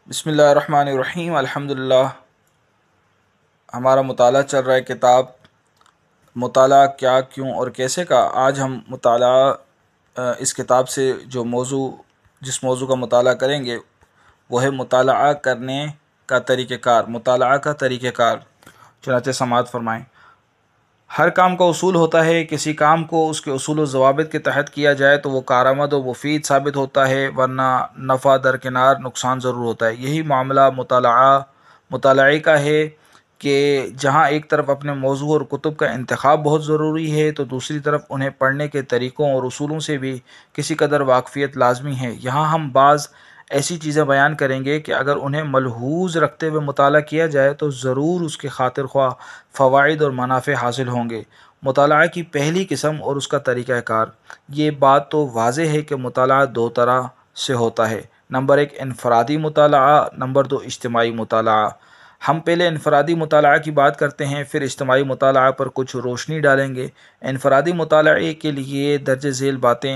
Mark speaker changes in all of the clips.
Speaker 1: بسم اللہ الرحمن الرحیم الحمدللہ۔ ہمارا مطالعہ چل رہا ہے کتاب مطالعہ کیا کیوں اور کیسے کا۔ آج ہم مطالعہ اس کتاب سے جس موضوع کا مطالعہ کریں گے وہ ہے مطالعہ کرنے کا طریقہ کار، مطالعہ کا طریقہ کار۔ چنانچہ سماعت فرمائیں۔ ہر کام کا اصول ہوتا ہے، کسی کام کو اس کے اصول و ضوابط کے تحت کیا جائے تو وہ کارآمد و مفید ثابت ہوتا ہے، ورنہ نفع درکنار نقصان ضرور ہوتا ہے۔ یہی معاملہ مطالعے کا ہے کہ جہاں ایک طرف اپنے موضوع اور کتب کا انتخاب بہت ضروری ہے تو دوسری طرف انہیں پڑھنے کے طریقوں اور اصولوں سے بھی کسی قدر واقفیت لازمی ہے۔ یہاں ہم بعض ایسی چیزیں بیان کریں گے کہ اگر انہیں ملحوظ رکھتے ہوئے مطالعہ کیا جائے تو ضرور اس کے خاطر خواہ فوائد اور منافع حاصل ہوں گے۔ مطالعہ کی پہلی قسم اور اس کا طریقہ کار۔ یہ بات تو واضح ہے کہ مطالعہ دو طرح سے ہوتا ہے، نمبر ایک انفرادی مطالعہ، نمبر دو اجتماعی مطالعہ۔ ہم پہلے انفرادی مطالعہ کی بات کرتے ہیں، پھر اجتماعی مطالعہ پر کچھ روشنی ڈالیں گے۔ انفرادی مطالعے کے لیے درج ذیل باتیں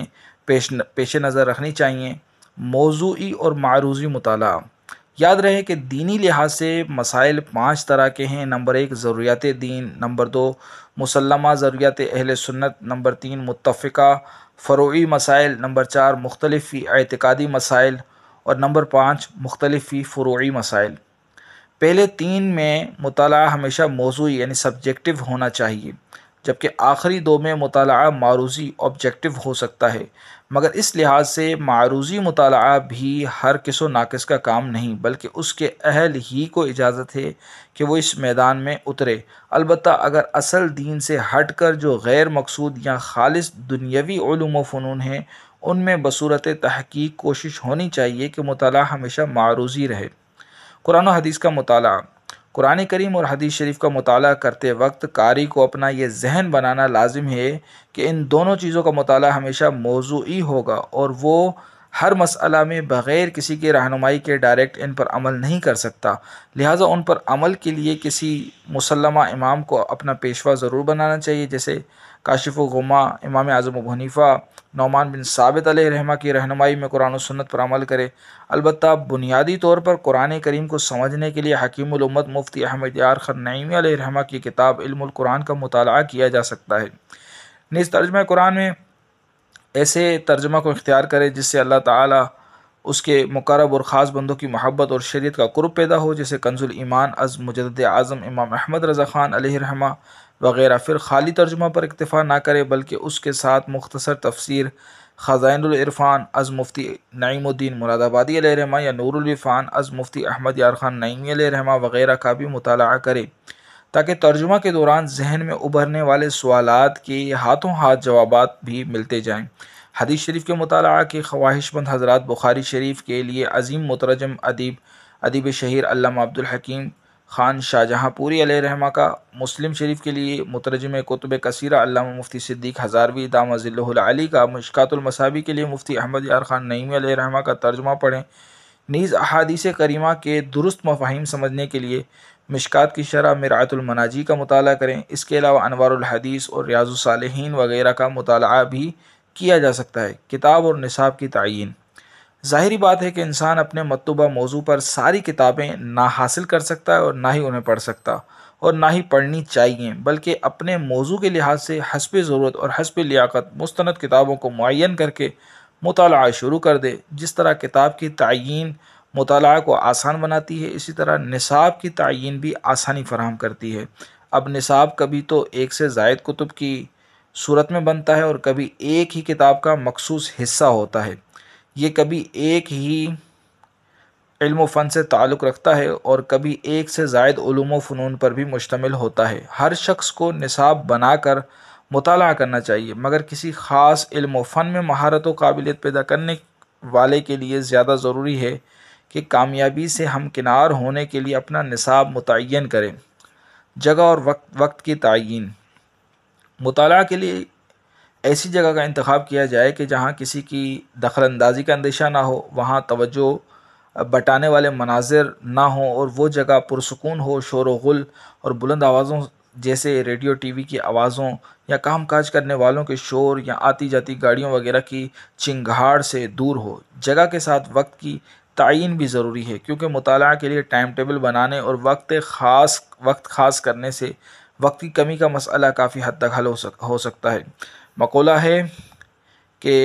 Speaker 1: پیش نظر رکھنی چاہیے۔ موضوعی اور معروضی مطالعہ۔ یاد رہے کہ دینی لحاظ سے مسائل 5 طرح کے ہیں۔ نمبر 1 ضروریات دین، نمبر 2 مسلمہ ضروریات اہل سنت، نمبر 3 متفقہ فروعی مسائل، نمبر 4 مختلف فی اعتقادی مسائل اور نمبر 5 مختلف فی فروعی مسائل۔ پہلے 3 میں مطالعہ ہمیشہ موضوعی یعنی سبجیکٹو ہونا چاہیے، جبکہ آخری 2 میں مطالعہ معروضی آبجیکٹو ہو سکتا ہے۔ مگر اس لحاظ سے معروضی مطالعہ بھی ہر کس و ناقص کا کام نہیں، بلکہ اس کے اہل ہی کو اجازت ہے کہ وہ اس میدان میں اترے۔ البتہ اگر اصل دین سے ہٹ کر جو غیر مقصود یا خالص دنیاوی علوم و فنون ہیں ان میں بصورت تحقیق کوشش ہونی چاہیے کہ مطالعہ ہمیشہ معروضی رہے۔ قرآن و حدیث کا مطالعہ۔ قرآن کریم اور حدیث شریف کا مطالعہ کرتے وقت قاری کو اپنا یہ ذہن بنانا لازم ہے کہ ان دونوں چیزوں کا مطالعہ ہمیشہ موضوعی ہوگا اور وہ ہر مسئلہ میں بغیر کسی کی رہنمائی کے ڈائریکٹ ان پر عمل نہیں کر سکتا، لہٰذا ان پر عمل کے لیے کسی مسلمہ امام کو اپنا پیشوا ضرور بنانا چاہیے، جیسے کاشف الغمہ امام اعظم ابو حنیفہ نعمان بن ثابت علیہ رحمہ کی رہنمائی میں قرآن و سنت پر عمل کرے۔ البتہ بنیادی طور پر قرآن کریم کو سمجھنے کے لیے حکیم الامت مفتی احمد یار خان نعیمی علیہ رحمہ کی کتاب علم القرآن کا مطالعہ کیا جا سکتا ہے۔ نیز ترجمہ قرآن میں ایسے ترجمہ کو اختیار کرے جس سے اللہ تعالیٰ اس کے مقرب اور خاص بندوں کی محبت اور شریعت کا قرب پیدا ہو، جیسے کنز الایمان از مجدد اعظم امام احمد رضا خان علیہ رحمہ وغیرہ۔ پھر خالی ترجمہ پر اکتفا نہ کرے بلکہ اس کے ساتھ مختصر تفسیر خزائن العرفان از مفتی نعیم الدین مراد آبادی علیہ رحمہ یا نور العرفان از مفتی احمد یار خان نعیمی علیہ رحمہ وغیرہ کا بھی مطالعہ کرے، تاکہ ترجمہ کے دوران ذہن میں ابھرنے والے سوالات کے ہاتھوں ہاتھ جوابات بھی ملتے جائیں۔ حدیث شریف کے مطالعہ کے خواہش مند حضرات بخاری شریف کے لیے عظیم مترجم ادیب شہیر علامہ عبدالحکیم خان شاہجہاں پوری علیہ رحمہ کا، مسلم شریف کے لیے مترجم کتب کثیرہ علامہ مفتی صدیق ہزاروی دامہ ظلہ العلی کا، مشکوٰۃ المصابیح کے لیے مفتی احمد یار خان نعیمی علیہ رحمہ کا ترجمہ پڑھیں۔ نیز احادیث کریمہ کے درست مفاہیم سمجھنے کے لیے مشکوٰۃ کی شرح مرآۃ المناجی کا مطالعہ کریں۔ اس کے علاوہ انوار الحدیث اور ریاض الصالحین وغیرہ کا مطالعہ بھی کیا جا سکتا ہے۔ کتاب اور نصاب کی تعیین۔ ظاہری بات ہے کہ انسان اپنے مطلوبہ موضوع پر ساری کتابیں نہ حاصل کر سکتا ہے اور نہ ہی انہیں پڑھ سکتا اور نہ ہی پڑھنی چاہیے، بلکہ اپنے موضوع کے لحاظ سے حسب ضرورت اور حسب لیاقت مستند کتابوں کو معین کر کے مطالعہ شروع کر دے۔ جس طرح کتاب کی تعیین مطالعہ کو آسان بناتی ہے، اسی طرح نصاب کی تعیین بھی آسانی فراہم کرتی ہے۔ اب نصاب کبھی تو ایک سے زائد کتب کی صورت میں بنتا ہے اور کبھی ایک ہی کتاب کا مخصوص حصہ ہوتا ہے۔ یہ کبھی ایک ہی علم و فن سے تعلق رکھتا ہے اور کبھی ایک سے زائد علوم و فنون پر بھی مشتمل ہوتا ہے۔ ہر شخص کو نصاب بنا کر مطالعہ کرنا چاہیے، مگر کسی خاص علم و فن میں مہارت و قابلیت پیدا کرنے والے کے لیے زیادہ ضروری ہے کہ کامیابی سے ہمکنار ہونے کے لیے اپنا نصاب متعین کرے۔ جگہ اور وقت کی تعیین۔ مطالعہ کے لیے ایسی جگہ کا انتخاب کیا جائے کہ جہاں کسی کی دخل اندازی کا اندیشہ نہ ہو، وہاں توجہ بٹانے والے مناظر نہ ہوں اور وہ جگہ پرسکون ہو، شور و غل اور بلند آوازوں جیسے ریڈیو ٹی وی کی آوازوں یا کام کاج کرنے والوں کے شور یا آتی جاتی گاڑیوں وغیرہ کی چنگھاڑ سے دور ہو۔ جگہ کے ساتھ وقت کی تعین بھی ضروری ہے، کیونکہ مطالعہ کے لیے ٹائم ٹیبل بنانے اور وقت خاص کرنے سے وقت کی کمی کا مسئلہ کافی حد تک حل ہو سکتا ہے۔ مقولہ ہے کہ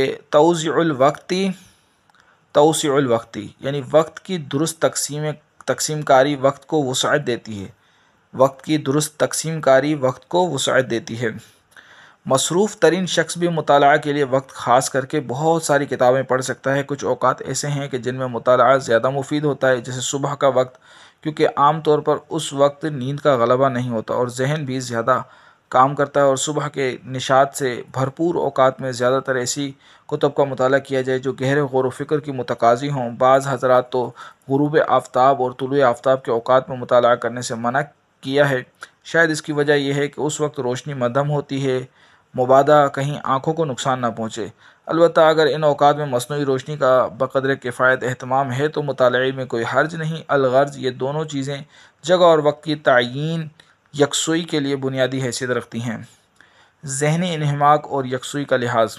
Speaker 1: توسیع الوقتی یعنی وقت کی درست تقسیم کاری وقت کو وسعت دیتی ہے، وقت کی درست تقسیم کاری وقت کو وسعت دیتی ہے۔ مصروف ترین شخص بھی مطالعہ کے لیے وقت خاص کر کے بہت ساری کتابیں پڑھ سکتا ہے۔ کچھ اوقات ایسے ہیں کہ جن میں مطالعہ زیادہ مفید ہوتا ہے، جیسے صبح کا وقت، کیونکہ عام طور پر اس وقت نیند کا غلبہ نہیں ہوتا اور ذہن بھی زیادہ کام کرتا ہے، اور صبح کے نشاط سے بھرپور اوقات میں زیادہ تر ایسی کتب کا مطالعہ کیا جائے جو گہرے غور و فکر کی متقاضی ہوں۔ بعض حضرات تو غروب آفتاب اور طلوع آفتاب کے اوقات میں مطالعہ کرنے سے منع کیا ہے۔ شاید اس کی وجہ یہ ہے کہ اس وقت روشنی مدھم ہوتی ہے، مبادا کہیں آنکھوں کو نقصان نہ پہنچے۔ البتہ اگر ان اوقات میں مصنوعی روشنی کا بقدر کفایت اہتمام ہے تو مطالعے میں کوئی حرج نہیں۔ الغرض یہ دونوں چیزیں جگہ اور وقت کی تعیین یکسوئی کے لیے بنیادی حیثیت رکھتی ہیں۔ ذہنی انہماک اور یکسوئی کا لحاظ۔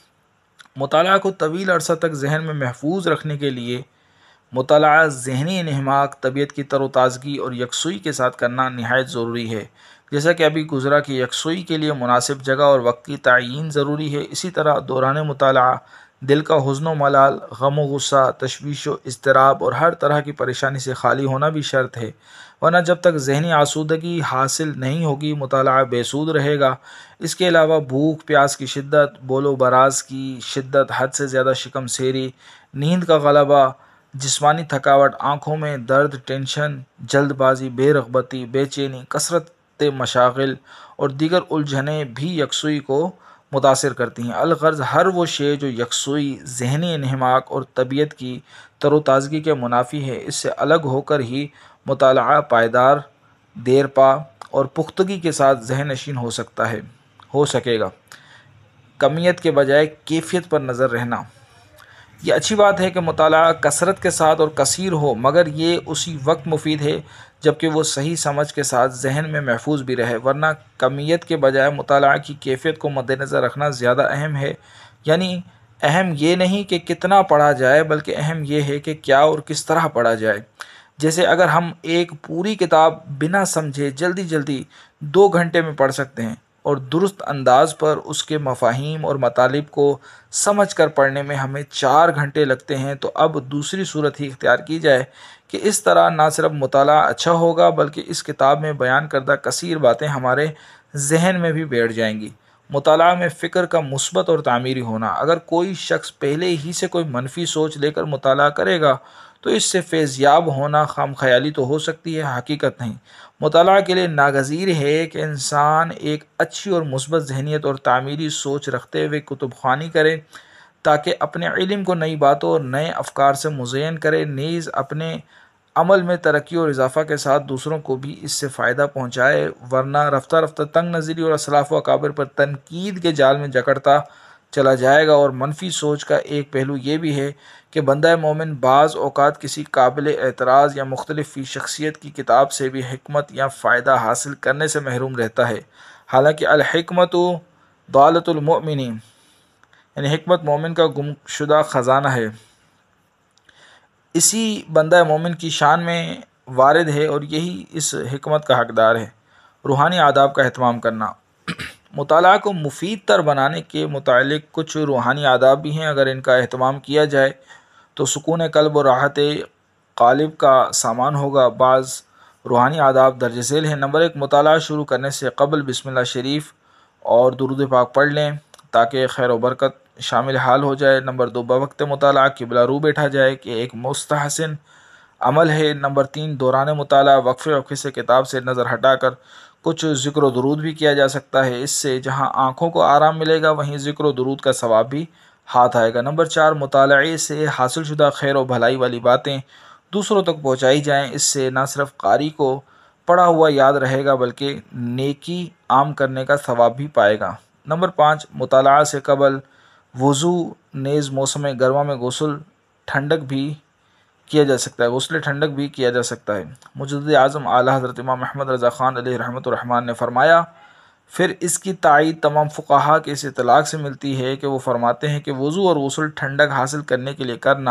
Speaker 1: مطالعہ کو طویل عرصہ تک ذہن میں محفوظ رکھنے کے لیے مطالعہ ذہنی انہماک، طبیعت کی تر و تازگی اور یکسوئی کے ساتھ کرنا نہایت ضروری ہے۔ جیسا کہ ابھی گزرا کہ یکسوئی کے لیے مناسب جگہ اور وقت کی تعیین ضروری ہے، اسی طرح دوران مطالعہ دل کا حزن و ملال، غم و غصہ، تشویش و اضطراب اور ہر طرح کی پریشانی سے خالی ہونا بھی شرط ہے، ورنہ جب تک ذہنی آسودگی حاصل نہیں ہوگی مطالعہ بے سود رہے گا۔ اس کے علاوہ بھوک پیاس کی شدت، بول و براز کی شدت، حد سے زیادہ شکم سیری، نیند کا غلبہ، جسمانی تھکاوٹ، آنکھوں میں درد، ٹینشن، جلد بازی، بے رغبتی، بے چینی، کثرت مشاغل اور دیگر الجھنیں بھی یکسوئی کو متاثر کرتی ہیں۔ الغرض ہر وہ شے جو یکسوئی، ذہنی انہماک اور طبیعت کی تر و تازگی کے منافی ہے، اس سے الگ ہو کر ہی مطالعہ پائیدار، دیرپا اور پختگی کے ساتھ ذہن نشین ہو سکے گا۔ کمیت کے بجائے کیفیت پر نظر رہنا۔ یہ اچھی بات ہے کہ مطالعہ کثرت کے ساتھ اور کثیر ہو، مگر یہ اسی وقت مفید ہے جبکہ وہ صحیح سمجھ کے ساتھ ذہن میں محفوظ بھی رہے، ورنہ کمیت کے بجائے مطالعہ کی کیفیت کو مد نظر رکھنا زیادہ اہم ہے۔ یعنی اہم یہ نہیں کہ کتنا پڑھا جائے، بلکہ اہم یہ ہے کہ کیا اور کس طرح پڑھا جائے۔ جیسے اگر ہم ایک پوری کتاب بنا سمجھے جلدی 2 گھنٹے میں پڑھ سکتے ہیں اور درست انداز پر اس کے مفاہیم اور مطالب کو سمجھ کر پڑھنے میں ہمیں 4 گھنٹے لگتے ہیں، تو اب دوسری صورت ہی اختیار کی جائے کہ اس طرح نہ صرف مطالعہ اچھا ہوگا بلکہ اس کتاب میں بیان کردہ کثیر باتیں ہمارے ذہن میں بھی بیٹھ جائیں گی۔ مطالعہ میں فکر کا مثبت اور تعمیری ہونا۔ اگر کوئی شخص پہلے ہی سے کوئی منفی سوچ لے کر مطالعہ کرے گا تو اس سے فیضیاب ہونا خام خیالی تو ہو سکتی ہے، حقیقت نہیں۔ مطالعہ کے لیے ناگزیر ہے کہ انسان ایک اچھی اور مثبت ذہنیت اور تعمیری سوچ رکھتے ہوئے کتب خوانی کرے، تاکہ اپنے علم کو نئی باتوں اور نئے افکار سے مزین کرے، نیز اپنے عمل میں ترقی اور اضافہ کے ساتھ دوسروں کو بھی اس سے فائدہ پہنچائے، ورنہ رفتہ رفتہ تنگ نظری اور اسلاف و اکابر پر تنقید کے جال میں جکڑتا چلا جائے گا۔ اور منفی سوچ کا ایک پہلو یہ بھی ہے کہ بندہ مومن بعض اوقات کسی قابل اعتراض یا مختلف فی شخصیت کی کتاب سے بھی حکمت یا فائدہ حاصل کرنے سے محروم رہتا ہے، حالانکہ الحکمت ضالۃ المؤمن، یعنی حکمت مومن کا گم شدہ خزانہ ہے، اسی بندہ مومن کی شان میں وارد ہے اور یہی اس حکمت کا حقدار ہے۔ روحانی آداب کا اہتمام کرنا۔ مطالعہ کو مفید تر بنانے کے متعلق کچھ روحانی آداب بھی ہیں۔ اگر ان کا اہتمام کیا جائے تو سکون قلب اور راحت قالب کا سامان ہوگا۔ بعض روحانی آداب درج ذیل ہیں۔ نمبر 1، مطالعہ شروع کرنے سے قبل بسم اللہ شریف اور درود پاک پڑھ لیں تاکہ خیر و برکت شامل حال ہو جائے۔ نمبر 2، بوقت مطالعہ قبلہ رو بیٹھا جائے کہ ایک مستحسن عمل ہے۔ نمبر 3، دوران مطالعہ وقفے سے کتاب سے نظر ہٹا کر کچھ ذکر و درود بھی کیا جا سکتا ہے، اس سے جہاں آنکھوں کو آرام ملے گا وہیں ذکر و درود کا ثواب بھی ہاتھ آئے گا۔ نمبر 4، مطالعے سے حاصل شدہ خیر و بھلائی والی باتیں دوسروں تک پہنچائی جائیں، اس سے نہ صرف قاری کو پڑھا ہوا یاد رہے گا بلکہ نیکی عام کرنے کا ثواب بھی پائے گا۔ نمبر 5، مطالعہ سے قبل وضو نیز موسم گرما میں غسل ٹھنڈک بھی کیا جا سکتا ہے۔ مجدد اعظم اعلیٰ حضرت امام احمد رضا خان علیہ رحمۃ الرحمن نے فرمایا، پھر اس کی تائید تمام فقہا کے اس اطلاق سے ملتی ہے کہ وہ فرماتے ہیں کہ وضو اور غسل ٹھنڈک حاصل کرنے کے لیے کرنا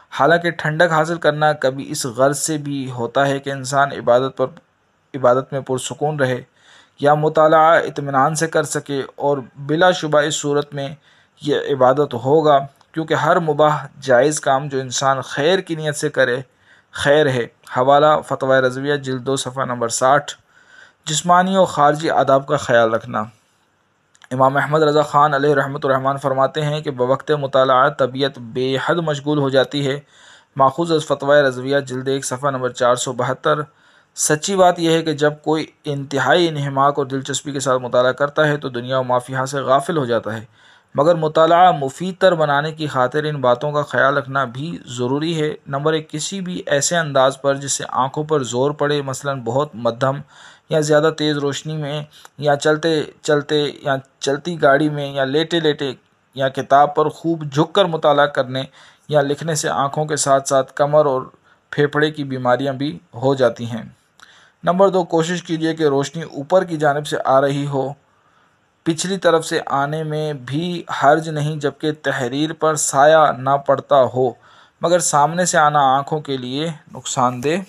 Speaker 1: حالانکہ ٹھنڈک حاصل کرنا کبھی اس غرض سے بھی ہوتا ہے کہ انسان عبادت میں پرسکون رہے یا مطالعہ اطمینان سے کر سکے، اور بلا شبہ اس صورت میں یہ عبادت ہوگا، کیونکہ ہر مباح جائز کام جو انسان خیر کی نیت سے کرے خیر ہے۔ حوالہ فتویٰ رضویہ جلد 2 صفحہ نمبر 60۔ جسمانی اور خارجی آداب کا خیال رکھنا۔ امام احمد رضا خان علیہ رحمۃ الرحمن فرماتے ہیں کہ بوقت مطالعہ طبیعت بے حد مشغول ہو جاتی ہے، ماخوذ از فتویٰ رضویہ جلد 1 صفحہ نمبر 472۔ سچی بات یہ ہے کہ جب کوئی انتہائی انہماک اور دلچسپی کے ساتھ مطالعہ کرتا ہے تو دنیا و ما فیہا سے غافل ہو جاتا ہے، مگر مطالعہ مفید تر بنانے کی خاطر ان باتوں کا خیال رکھنا بھی ضروری ہے۔ نمبر 1، کسی بھی ایسے انداز پر جس سے آنکھوں پر زور پڑے، مثلا بہت مدھم یا زیادہ تیز روشنی میں، یا چلتے چلتے یا چلتی گاڑی میں، یا لیٹے لیٹے، یا کتاب پر خوب جھک کر مطالعہ کرنے یا لکھنے سے آنکھوں کے ساتھ ساتھ کمر اور پھیپھڑے کی بیماریاں بھی ہو جاتی ہیں۔ نمبر 2، کوشش کیجیے کہ روشنی اوپر کی جانب سے آ رہی ہو، پچھلی طرف سے آنے میں بھی حرج نہیں جبکہ تحریر پر سایہ نہ پڑتا ہو، مگر سامنے سے آنا آنکھوں کے لیے نقصان دہ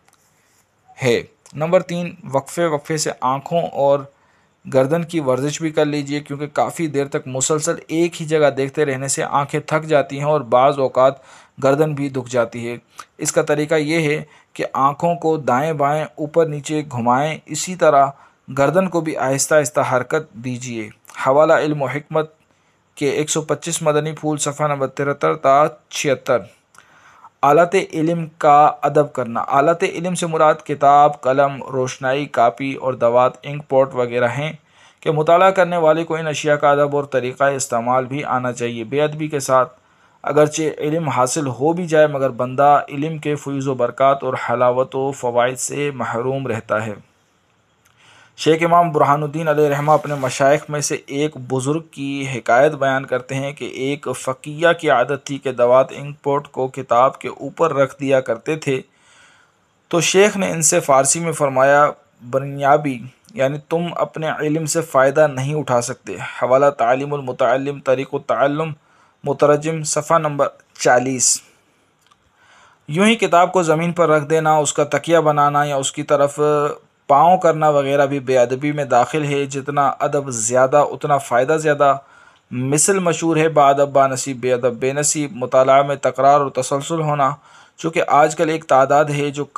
Speaker 1: ہے۔ نمبر 3، وقفے وقفے سے آنکھوں اور گردن کی ورزش بھی کر لیجیے، کیونکہ کافی دیر تک مسلسل ایک ہی جگہ دیکھتے رہنے سے آنکھیں تھک جاتی ہیں اور بعض اوقات گردن بھی دکھ جاتی ہے۔ اس کا طریقہ یہ ہے کہ آنکھوں کو دائیں بائیں اوپر نیچے گھمائیں، اسی طرح گردن کو بھی آہستہ آہستہ حرکت دیجیے۔ حوالہ علم و حکمت کے 125 مدنی پھول صفحہ نمبر 73 تا 76۔ آلات علم کا ادب کرنا۔ آلات علم سے مراد کتاب، قلم، روشنائی، کاپی اور دوات، انک پوٹ وغیرہ ہیں کہ مطالعہ کرنے والے کو ان اشیاء کا ادب اور طریقہ استعمال بھی آنا چاہیے۔ بے ادبی کے ساتھ اگرچہ علم حاصل ہو بھی جائے مگر بندہ علم کے فیوز و برکات اور حلاوت و فوائد سے محروم رہتا ہے۔ شیخ امام برہان الدین علیہ رحمہ اپنے مشائخ میں سے ایک بزرگ کی حکایت بیان کرتے ہیں کہ ایک فقیہ کی عادت تھی کہ دوات انک پوٹ کو کتاب کے اوپر رکھ دیا کرتے تھے، تو شیخ نے ان سے فارسی میں فرمایا، بنیابی یعنی تم اپنے علم سے فائدہ نہیں اٹھا سکتے۔ حوالہ تعلیم المتعلم طریق التعلم مترجم صفحہ نمبر 40۔ یوں ہی کتاب کو زمین پر رکھ دینا، اس کا تکیہ بنانا یا اس کی طرف پاؤں کرنا وغیرہ بھی بے ادبی میں داخل ہے۔ جتنا ادب زیادہ اتنا فائدہ زیادہ۔ مثل مشہور ہے، با ادب با نصیب، بے ادب بے نصیب۔ مطالعہ میں تکرار اور تسلسل ہونا، چونکہ آج کل ایک تعداد ہے جو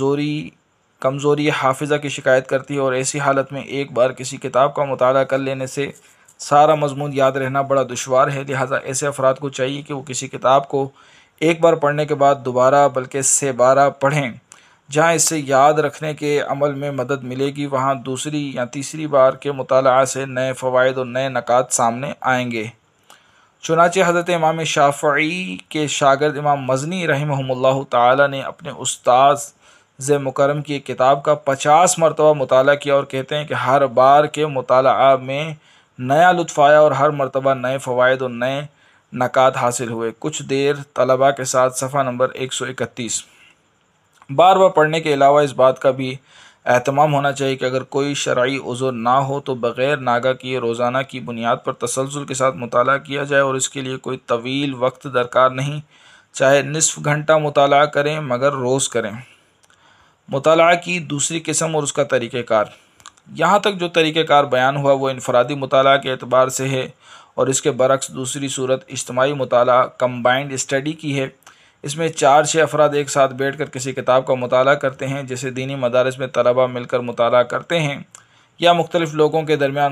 Speaker 1: کمزوری حافظہ کی شکایت کرتی ہے، اور ایسی حالت میں ایک بار کسی کتاب کا مطالعہ کر لینے سے سارا مضمون یاد رہنا بڑا دشوار ہے۔ لہٰذا ایسے افراد کو چاہیے کہ وہ کسی کتاب کو ایک بار پڑھنے کے بعد دوبارہ بلکہ 3 بار پڑھیں۔ جہاں اس سے یاد رکھنے کے عمل میں مدد ملے گی، وہاں دوسری یا تیسری بار کے مطالعہ سے نئے فوائد اور نئے نکات سامنے آئیں گے۔ چنانچہ حضرت امام شافعی کے شاگرد امام مزنی رحمہ اللہ تعالی نے اپنے استاذ مکرم کی ایک کتاب کا 50 مرتبہ مطالعہ کیا، اور کہتے ہیں کہ ہر بار کے مطالعہ میں نیا لطف آیا اور ہر مرتبہ نئے فوائد اور نئے نکات حاصل ہوئے۔ کچھ دیر طلباء کے ساتھ صفحہ نمبر 131۔ بار بار پڑھنے کے علاوہ اس بات کا بھی اہتمام ہونا چاہیے کہ اگر کوئی شرعی عذر نہ ہو تو بغیر ناگہ کیے روزانہ کی بنیاد پر تسلسل کے ساتھ مطالعہ کیا جائے، اور اس کے لیے کوئی طویل وقت درکار نہیں، چاہے نصف گھنٹہ مطالعہ کریں مگر روز کریں۔ مطالعہ کی دوسری قسم اور اس کا طریقہ کار۔ یہاں تک جو طریقہ کار بیان ہوا وہ انفرادی مطالعہ کے اعتبار سے ہے، اور اس کے برعکس دوسری صورت اجتماعی مطالعہ کمبائنڈ اسٹڈی کی ہے۔ اس میں 4-6 افراد ایک ساتھ بیٹھ کر کسی کتاب کا مطالعہ کرتے ہیں، جیسے دینی مدارس میں طلباء مل کر مطالعہ کرتے ہیں، یا مختلف لوگوں کے درمیان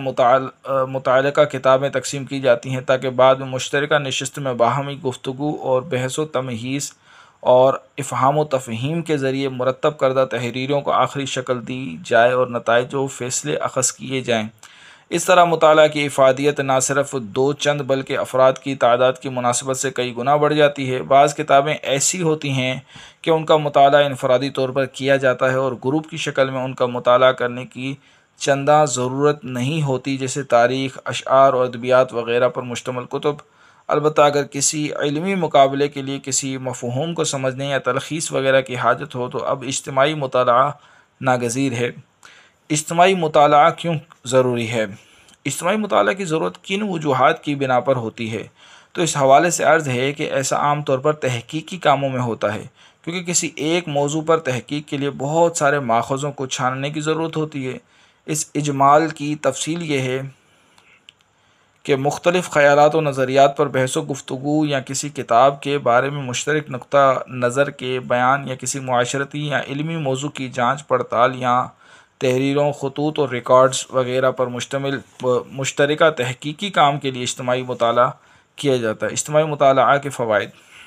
Speaker 1: متعلقہ کتابیں تقسیم کی جاتی ہیں تاکہ بعد میں مشترکہ نشست میں باہمی گفتگو اور بحث و تمہیز اور افہام و تفہیم کے ذریعے مرتب کردہ تحریروں کو آخری شکل دی جائے اور نتائج و فیصلے اخذ کیے جائیں۔ اس طرح مطالعہ کی افادیت نہ صرف 2 چند بلکہ افراد کی تعداد کی مناسبت سے کئی گنا بڑھ جاتی ہے۔ بعض کتابیں ایسی ہوتی ہیں کہ ان کا مطالعہ انفرادی طور پر کیا جاتا ہے اور گروپ کی شکل میں ان کا مطالعہ کرنے کی چنداں ضرورت نہیں ہوتی، جیسے تاریخ، اشعار اور ادبیات وغیرہ پر مشتمل کتب۔ البتہ اگر کسی علمی مقابلے کے لیے کسی مفہوم کو سمجھنے یا تلخیص وغیرہ کی حاجت ہو تو اب اجتماعی مطالعہ ناگزیر ہے۔ اجتماعی مطالعہ کیوں ضروری ہے؟ اجتماعی مطالعہ کی ضرورت کن وجوہات کی بنا پر ہوتی ہے؟ تو اس حوالے سے عرض ہے کہ ایسا عام طور پر تحقیقی کاموں میں ہوتا ہے، کیونکہ کسی ایک موضوع پر تحقیق کے لیے بہت سارے ماخذوں کو چھاننے کی ضرورت ہوتی ہے۔ اس اجمال کی تفصیل یہ ہے کہ مختلف خیالات و نظریات پر بحث و گفتگو یا کسی کتاب کے بارے میں مشترک نقطہ نظر کے بیان یا کسی معاشرتی یا علمی موضوع کی جانچ پڑتال یا تحریروں، خطوط اور ریکارڈز وغیرہ پر مشتمل مشترکہ تحقیقی کام کے لیے اجتماعی مطالعہ کیا جاتا ہے۔ اجتماعی مطالعہ کے فوائد: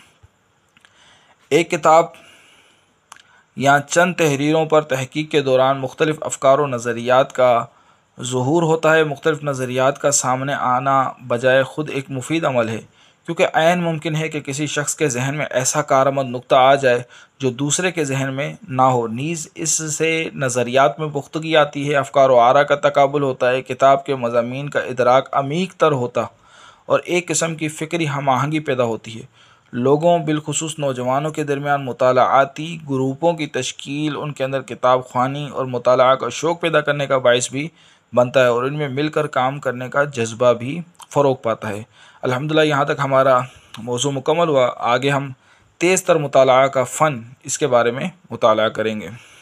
Speaker 1: ایک کتاب یا چند تحریروں پر تحقیق کے دوران مختلف افکار و نظریات کا ظہور ہوتا ہے۔ مختلف نظریات کا سامنے آنا بجائے خود ایک مفید عمل ہے، کیونکہ عین ممکن ہے کہ کسی شخص کے ذہن میں ایسا کارآمد نکتہ آ جائے جو دوسرے کے ذہن میں نہ ہو۔ نیز اس سے نظریات میں پختگی آتی ہے، افکار و آراء کا تقابل ہوتا ہے، کتاب کے مضامین کا ادراک عمیق تر ہوتا اور ایک قسم کی فکری ہم آہنگی پیدا ہوتی ہے۔ لوگوں بالخصوص نوجوانوں کے درمیان مطالعاتی گروپوں کی تشکیل ان کے اندر کتاب خوانی اور مطالعہ کا شوق پیدا کرنے کا باعث بھی بنتا ہے اور ان میں مل کر کام کرنے کا جذبہ بھی فروغ پاتا ہے۔ الحمدللہ یہاں تک ہمارا موضوع مکمل ہوا۔ آگے ہم تیز تر مطالعہ کا فن اس کے بارے میں مطالعہ کریں گے۔